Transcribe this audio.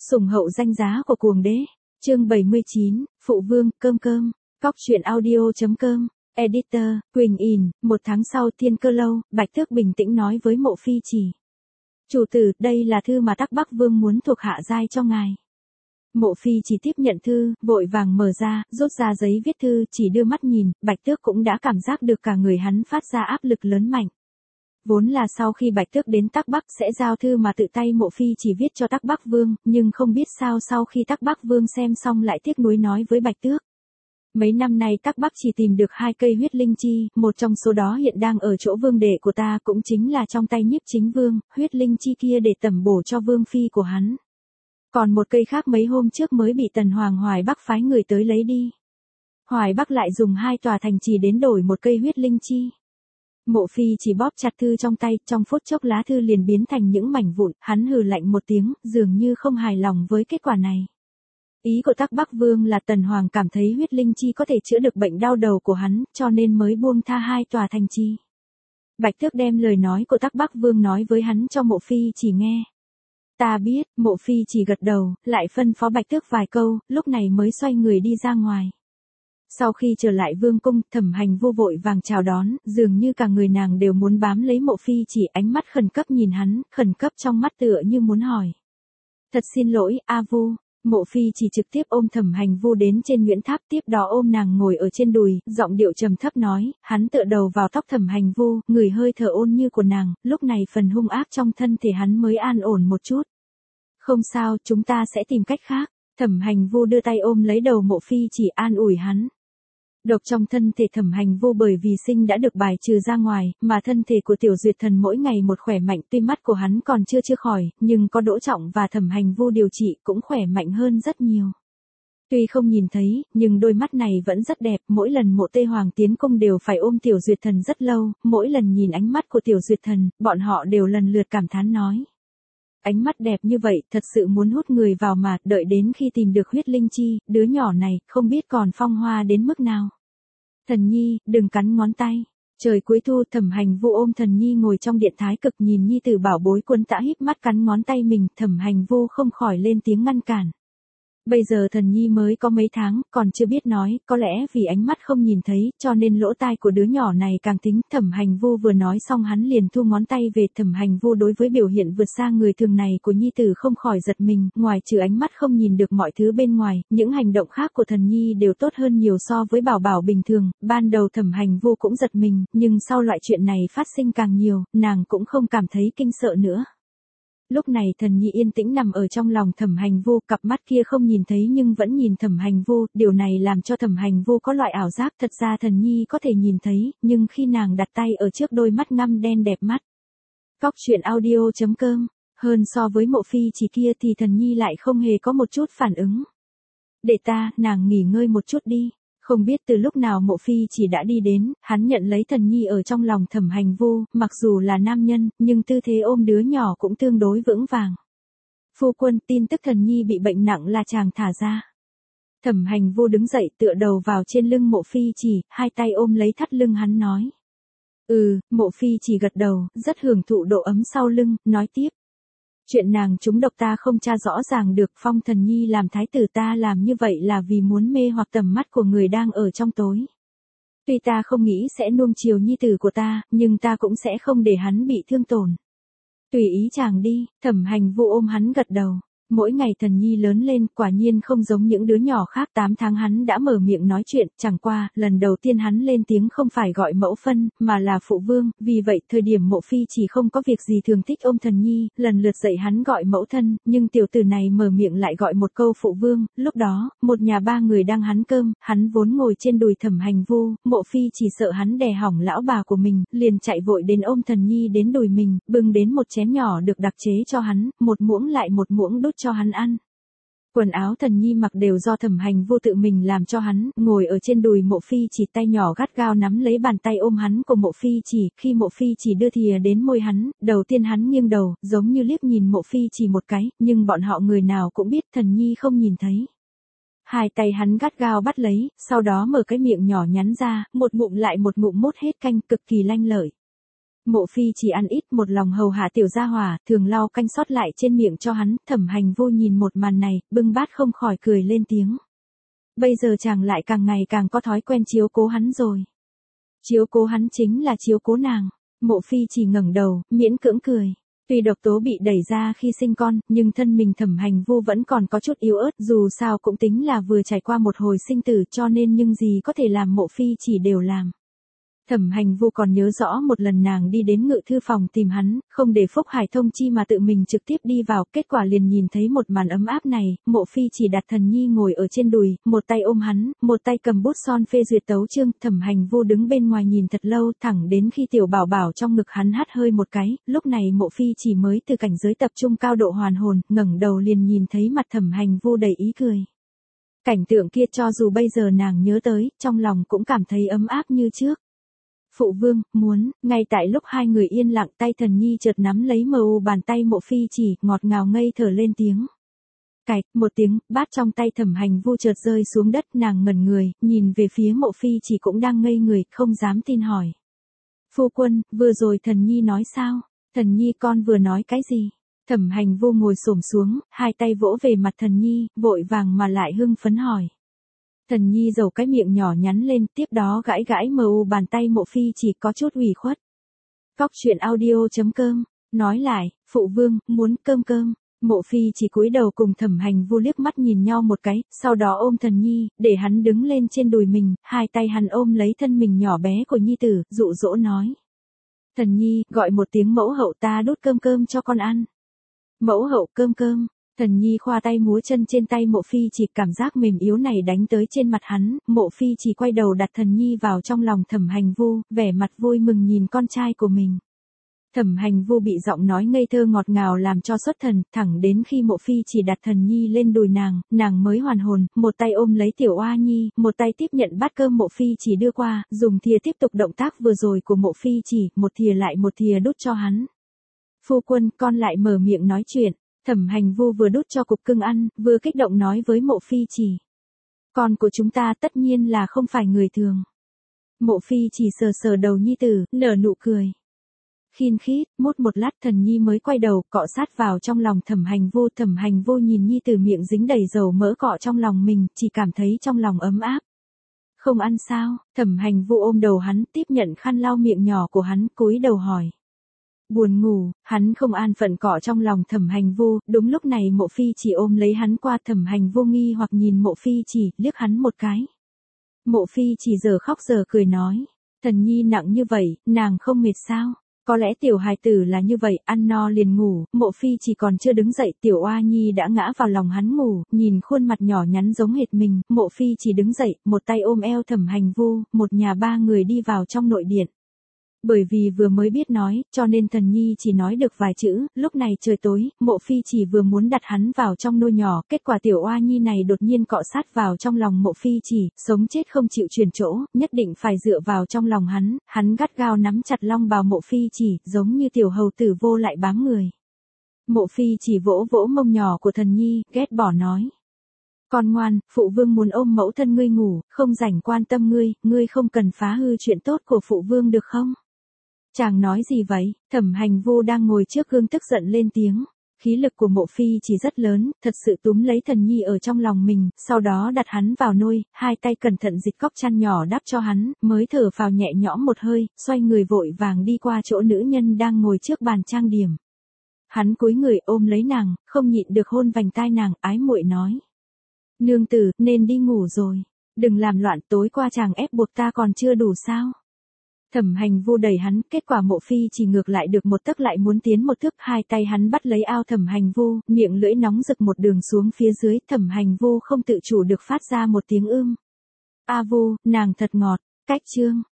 Sủng hậu danh giá của cuồng đế. Chương 79, Phụ Vương, cơm cơm. Cóc truyện audio.com. Editor, Quỳnh In. 1 tháng sau Thiên Cơ Lâu, Bạch Tước bình tĩnh nói với Mộ Phi Chỉ. Chủ tử, đây là thư mà Tắc Bắc Vương muốn thuộc hạ giai cho ngài. Mộ Phi Chỉ tiếp nhận thư, vội vàng mở ra, rút ra giấy viết thư, chỉ đưa mắt nhìn, Bạch Tước cũng đã cảm giác được cả người hắn phát ra áp lực lớn mạnh. Vốn là sau khi Bạch Tước đến Tắc Bắc sẽ giao thư mà tự tay Mộ Phi Chỉ viết cho Tắc Bắc Vương, nhưng không biết sao sau khi Tắc Bắc Vương xem xong lại tiếc nuối nói với Bạch Tước. Mấy năm nay Tắc Bắc chỉ tìm được 2 cây huyết linh chi, một trong số đó hiện đang ở chỗ vương đệ của ta, cũng chính là trong tay Nhiếp Chính Vương, huyết linh chi kia để tẩm bổ cho vương phi của hắn. Còn một cây khác mấy hôm trước mới bị Tần Hoàng Hoài Bắc phái người tới lấy đi. Hoài Bắc lại dùng 2 tòa thành trì đến đổi một cây huyết linh chi. Mộ Phi chỉ bóp chặt thư trong tay, trong phút chốc lá thư liền biến thành những mảnh vụn, hắn hừ lạnh một tiếng, dường như không hài lòng với kết quả này. Ý của Tắc Bắc Vương là Tần Hoàng cảm thấy huyết linh chi có thể chữa được bệnh đau đầu của hắn, cho nên mới buông tha 2 tòa thành trì. Bạch Tước đem lời nói của Tắc Bắc Vương nói với hắn cho Mộ Phi chỉ nghe. Ta biết, Mộ Phi chỉ gật đầu, lại phân phó Bạch Tước vài câu, lúc này mới xoay người đi ra ngoài. Sau khi trở lại vương cung, Thẩm Hành vô vội vàng chào đón, dường như cả người nàng đều muốn bám lấy Mộ Phi chỉ, ánh mắt khẩn cấp nhìn hắn, khẩn cấp trong mắt tựa như muốn hỏi. Thật xin lỗi, A Vu. Mộ Phi chỉ trực tiếp ôm Thẩm Hành Vu đến trên Nguyễn Tháp, tiếp đó ôm nàng ngồi ở trên đùi, giọng điệu trầm thấp nói, hắn tựa đầu vào tóc Thẩm Hành Vu, người hơi thở ôn như của nàng, lúc này phần hung ác trong thân thể hắn mới an ổn một chút. Không sao, chúng ta sẽ tìm cách khác. Thẩm Hành Vu đưa tay ôm lấy đầu Mộ Phi chỉ, an ủi hắn. Độc trong thân thể Thẩm Hành Vu bởi vì sinh đã được bài trừ ra ngoài, mà thân thể của Tiểu Duyệt Thần mỗi ngày một khỏe mạnh, tuy mắt của hắn còn chưa khỏi, nhưng có Đỗ Trọng và Thẩm Hành Vu điều trị cũng khỏe mạnh hơn rất nhiều. Tuy không nhìn thấy, nhưng đôi mắt này vẫn rất đẹp, mỗi lần Mộ Tê Hoàng tiến cung đều phải ôm Tiểu Duyệt Thần rất lâu, mỗi lần nhìn ánh mắt của Tiểu Duyệt Thần, bọn họ đều lần lượt cảm thán nói. Ánh mắt đẹp như vậy, thật sự muốn hút người vào mà, đợi đến khi tìm được huyết linh chi, đứa nhỏ này, không biết còn phong hoa đến mức nào. Thần Nhi, đừng cắn ngón tay. Trời cuối thu, Thẩm Hành Vu ôm Thần Nhi ngồi trong điện thái cực nhìn nhi tử bảo bối Quân Tã híp mắt cắn ngón tay mình, Thẩm Hành Vu không khỏi lên tiếng ngăn cản. Bây giờ Thần Nhi mới có mấy tháng, còn chưa biết nói, có lẽ vì ánh mắt không nhìn thấy, cho nên lỗ tai của đứa nhỏ này càng tính. Thẩm Hành Vu vừa nói xong hắn liền thu ngón tay về. Thẩm Hành Vu đối với biểu hiện vượt xa người thường này của nhi tử không khỏi giật mình, ngoài trừ ánh mắt không nhìn được mọi thứ bên ngoài, những hành động khác của Thần Nhi đều tốt hơn nhiều so với Bảo Bảo bình thường. Ban đầu Thẩm Hành Vu cũng giật mình, nhưng sau loại chuyện này phát sinh càng nhiều, nàng cũng không cảm thấy kinh sợ nữa. Lúc này Thần Nhi yên tĩnh nằm ở trong lòng Thẩm Hành Vu, cặp mắt kia không nhìn thấy nhưng vẫn nhìn Thẩm Hành Vu, điều này làm cho Thẩm Hành Vu có loại ảo giác, thật ra Thần Nhi có thể nhìn thấy, nhưng khi nàng đặt tay ở trước đôi mắt ngăm đen đẹp mắt. Cóc truyện audio.com, hơn so với Mộ Phi chỉ kia thì Thần Nhi lại không hề có một chút phản ứng. Để ta, nàng nghỉ ngơi một chút đi. Không biết từ lúc nào Mộ Phi chỉ đã đi đến, hắn nhận lấy Thần Nhi ở trong lòng Thẩm Hành Vu, mặc dù là nam nhân, nhưng tư thế ôm đứa nhỏ cũng tương đối vững vàng. Phu quân, tin tức Thần Nhi bị bệnh nặng là chàng thả ra. Thẩm Hành Vu đứng dậy tựa đầu vào trên lưng Mộ Phi chỉ, 2 tay ôm lấy thắt lưng hắn nói. Mộ Phi chỉ gật đầu, rất hưởng thụ độ ấm sau lưng, nói tiếp. Chuyện nàng trúng độc ta không tra rõ ràng được, phong Thần Nhi làm thái tử ta làm như vậy là vì muốn mê hoặc tầm mắt của người đang ở trong tối. Tuy ta không nghĩ sẽ nuông chiều nhi tử của ta, nhưng ta cũng sẽ không để hắn bị thương tổn. Tùy ý chàng đi. Thẩm Hành Vu ôm hắn gật đầu. Mỗi ngày Thần Nhi lớn lên, quả nhiên không giống những đứa nhỏ khác. 8 tháng hắn đã mở miệng nói chuyện, chẳng qua, lần đầu tiên hắn lên tiếng không phải gọi mẫu phân, mà là phụ vương, vì vậy thời điểm Mộ Phi chỉ không có việc gì thường thích ôm Thần Nhi, lần lượt dạy hắn gọi mẫu thân, nhưng tiểu tử này mở miệng lại gọi một câu phụ vương. Lúc đó, một nhà 3 người đang hắn cơm, hắn vốn ngồi trên đùi Thẩm Hành Vu, Mộ Phi chỉ sợ hắn đè hỏng lão bà của mình, liền chạy vội đến ôm Thần Nhi đến đùi mình, bưng đến một chén nhỏ được đặc chế cho hắn, một muỗng lại một muỗng đút cho hắn ăn. Quần áo Thần Nhi mặc đều do Thẩm Hành Vu tự mình làm cho hắn, ngồi ở trên đùi Mộ Phi chỉ, tay nhỏ gắt gao nắm lấy bàn tay ôm hắn của Mộ Phi chỉ, khi Mộ Phi chỉ đưa thìa đến môi hắn, đầu tiên hắn nghiêng đầu, giống như liếc nhìn Mộ Phi chỉ một cái, nhưng bọn họ người nào cũng biết Thần Nhi không nhìn thấy. 2 tay hắn gắt gao bắt lấy, sau đó mở cái miệng nhỏ nhắn ra, một ngụm lại một ngụm mút hết canh, cực kỳ lanh lợi. Mộ phi chỉ ăn ít, một lòng hầu hạ tiểu gia hỏa, thường lau canh sót lại trên miệng cho hắn. Thẩm Hành Vô nhìn một màn này, bưng bát không khỏi cười lên tiếng. Bây giờ chàng lại càng ngày càng có thói quen chiếu cố hắn rồi. Chiếu cố hắn chính là chiếu cố nàng. Mộ phi chỉ ngẩng đầu, miễn cưỡng cười. Tuy độc tố bị đẩy ra khi sinh con, nhưng thân mình Thẩm Hành Vô vẫn còn có chút yếu ớt, dù sao cũng tính là vừa trải qua một hồi sinh tử, cho nên nhưng gì có thể làm mộ phi chỉ đều làm. Thẩm Hành Vô còn nhớ rõ một lần nàng đi đến ngự thư phòng tìm hắn, không để Phúc Hải thông chi mà tự mình trực tiếp đi vào, kết quả liền nhìn thấy một màn ấm áp này. Mộ phi chỉ đặt Thần Nhi ngồi ở trên đùi, một tay ôm hắn, một tay cầm bút son phê duyệt tấu chương. Thẩm Hành Vô đứng bên ngoài nhìn thật lâu, thẳng đến khi tiểu bảo bảo trong ngực hắn hắt hơi một cái, lúc này Mộ phi chỉ mới từ cảnh giới tập trung cao độ hoàn hồn, ngẩng đầu liền nhìn thấy mặt Thẩm Hành Vô đầy ý cười. Cảnh tượng kia cho dù bây giờ nàng nhớ tới, trong lòng cũng cảm thấy ấm áp như trước. Phụ vương, muốn, ngay tại lúc hai người yên lặng, tay Thần Nhi chợt nắm lấy bàn tay Mộ phi chỉ, ngọt ngào ngây thở lên tiếng. Cạch, một tiếng, bát trong tay Thẩm Hành Vô chợt rơi xuống đất, nàng ngẩn người, nhìn về phía Mộ phi chỉ cũng đang ngây người, không dám tin hỏi. Phu quân, vừa rồi Thần Nhi nói sao? Thần Nhi con vừa nói cái gì? Thẩm Hành Vô ngồi xổm xuống, hai tay vỗ về mặt Thần Nhi, vội vàng mà lại hưng phấn hỏi. Thần Nhi giầu cái miệng nhỏ nhắn lên, tiếp đó gãi gãi bàn tay Mộ phi chỉ có chút ủy khuất. Cóc truyện audio.com, nói lại, phụ vương, muốn cơm. Mộ phi chỉ cúi đầu cùng Thẩm Hành Vô liếc mắt nhìn nhau một cái, sau đó ôm Thần Nhi, để hắn đứng lên trên đùi mình, hai tay hắn ôm lấy thân mình nhỏ bé của Nhi tử, dụ dỗ nói. Thần Nhi, gọi một tiếng mẫu hậu, ta đút cơm cho con ăn. Mẫu hậu, cơm. Thần Nhi khoa tay múa chân trên tay Mộ phi chỉ, cảm giác mềm yếu này đánh tới trên mặt hắn. Mộ phi chỉ quay đầu đặt Thần Nhi vào trong lòng Thẩm Hành Vô, vẻ mặt vui mừng nhìn con trai của mình. Thẩm Hành Vô bị giọng nói ngây thơ ngọt ngào làm cho xuất thần, thẳng đến khi Mộ phi chỉ đặt Thần Nhi lên đùi nàng mới hoàn hồn, một tay ôm lấy tiểu oa nhi, một tay tiếp nhận bát cơm Mộ phi chỉ đưa qua, dùng thìa tiếp tục động tác vừa rồi của Mộ phi chỉ, một thìa lại một thìa đút cho hắn. Phu quân, con lại mở miệng nói chuyện. Thẩm Hành Vô vừa đút cho cục cưng ăn, vừa kích động nói với Mộ phi chỉ. Con của chúng ta tất nhiên là không phải người thường. Mộ phi chỉ sờ đầu nhi tử, nở nụ cười. Khiên khít, một lát Thần Nhi mới quay đầu, cọ sát vào trong lòng Thẩm Hành Vô. Thẩm Hành Vô nhìn nhi tử miệng dính đầy dầu mỡ cọ trong lòng mình, chỉ cảm thấy trong lòng ấm áp. Không ăn sao? Thẩm Hành Vô ôm đầu hắn, tiếp nhận khăn lau miệng nhỏ của hắn, cúi đầu hỏi. Buồn ngủ, hắn không an phận cọ trong lòng Thẩm Hành Vô. Đúng lúc này Mộ phi chỉ ôm lấy hắn qua, Thẩm Hành Vô nghi hoặc nhìn Mộ phi chỉ, liếc hắn một cái. Mộ phi chỉ giờ khóc giờ cười nói. Thần Nhi nặng như vậy, nàng không mệt sao? Có lẽ tiểu hài tử là như vậy, ăn no liền ngủ. Mộ phi chỉ còn chưa đứng dậy, tiểu oa nhi đã ngã vào lòng hắn ngủ, nhìn khuôn mặt nhỏ nhắn giống hệt mình. Mộ phi chỉ đứng dậy, một tay ôm eo Thẩm Hành Vô, một nhà ba người đi vào trong nội điện. Bởi vì vừa mới biết nói, cho nên Thần Nhi chỉ nói được vài chữ. Lúc này trời tối, Mộ phi chỉ vừa muốn đặt hắn vào trong nôi nhỏ, kết quả tiểu oa nhi này đột nhiên cọ sát vào trong lòng Mộ phi chỉ, sống chết không chịu chuyển chỗ, nhất định phải dựa vào trong lòng hắn gắt gao nắm chặt long bào Mộ phi chỉ, giống như tiểu hầu tử vô lại bám người. Mộ phi chỉ vỗ vỗ mông nhỏ của Thần Nhi, ghét bỏ nói. Con ngoan, phụ vương muốn ôm mẫu thân ngươi ngủ, không rảnh quan tâm ngươi không cần phá hư chuyện tốt của phụ vương được không? Chàng nói gì vậy? Thẩm Hành Vô đang ngồi trước gương tức giận lên tiếng. Khí lực của Mộ phi chỉ rất lớn, thật sự túm lấy Thần Nhi ở trong lòng mình, sau đó đặt hắn vào nôi, hai tay cẩn thận dịch cóc chăn nhỏ đắp cho hắn, mới thở phào nhẹ nhõm một hơi, xoay người vội vàng đi qua chỗ nữ nhân đang ngồi trước bàn trang điểm. Hắn cúi người ôm lấy nàng, không nhịn được hôn vành tai nàng, ái muội nói. Nương tử, nên đi ngủ rồi. Đừng làm loạn, tối qua chàng ép buộc ta còn chưa đủ sao? Thẩm Hành Vô đẩy hắn, kết quả Mộ phi chỉ ngược lại được một tấc lại muốn tiến một thước, hai tay hắn bắt lấy ao Thẩm Hành Vô, miệng lưỡi nóng rực một đường xuống phía dưới, Thẩm Hành Vô không tự chủ được phát ra một tiếng A Vô, nàng thật ngọt. Cách chương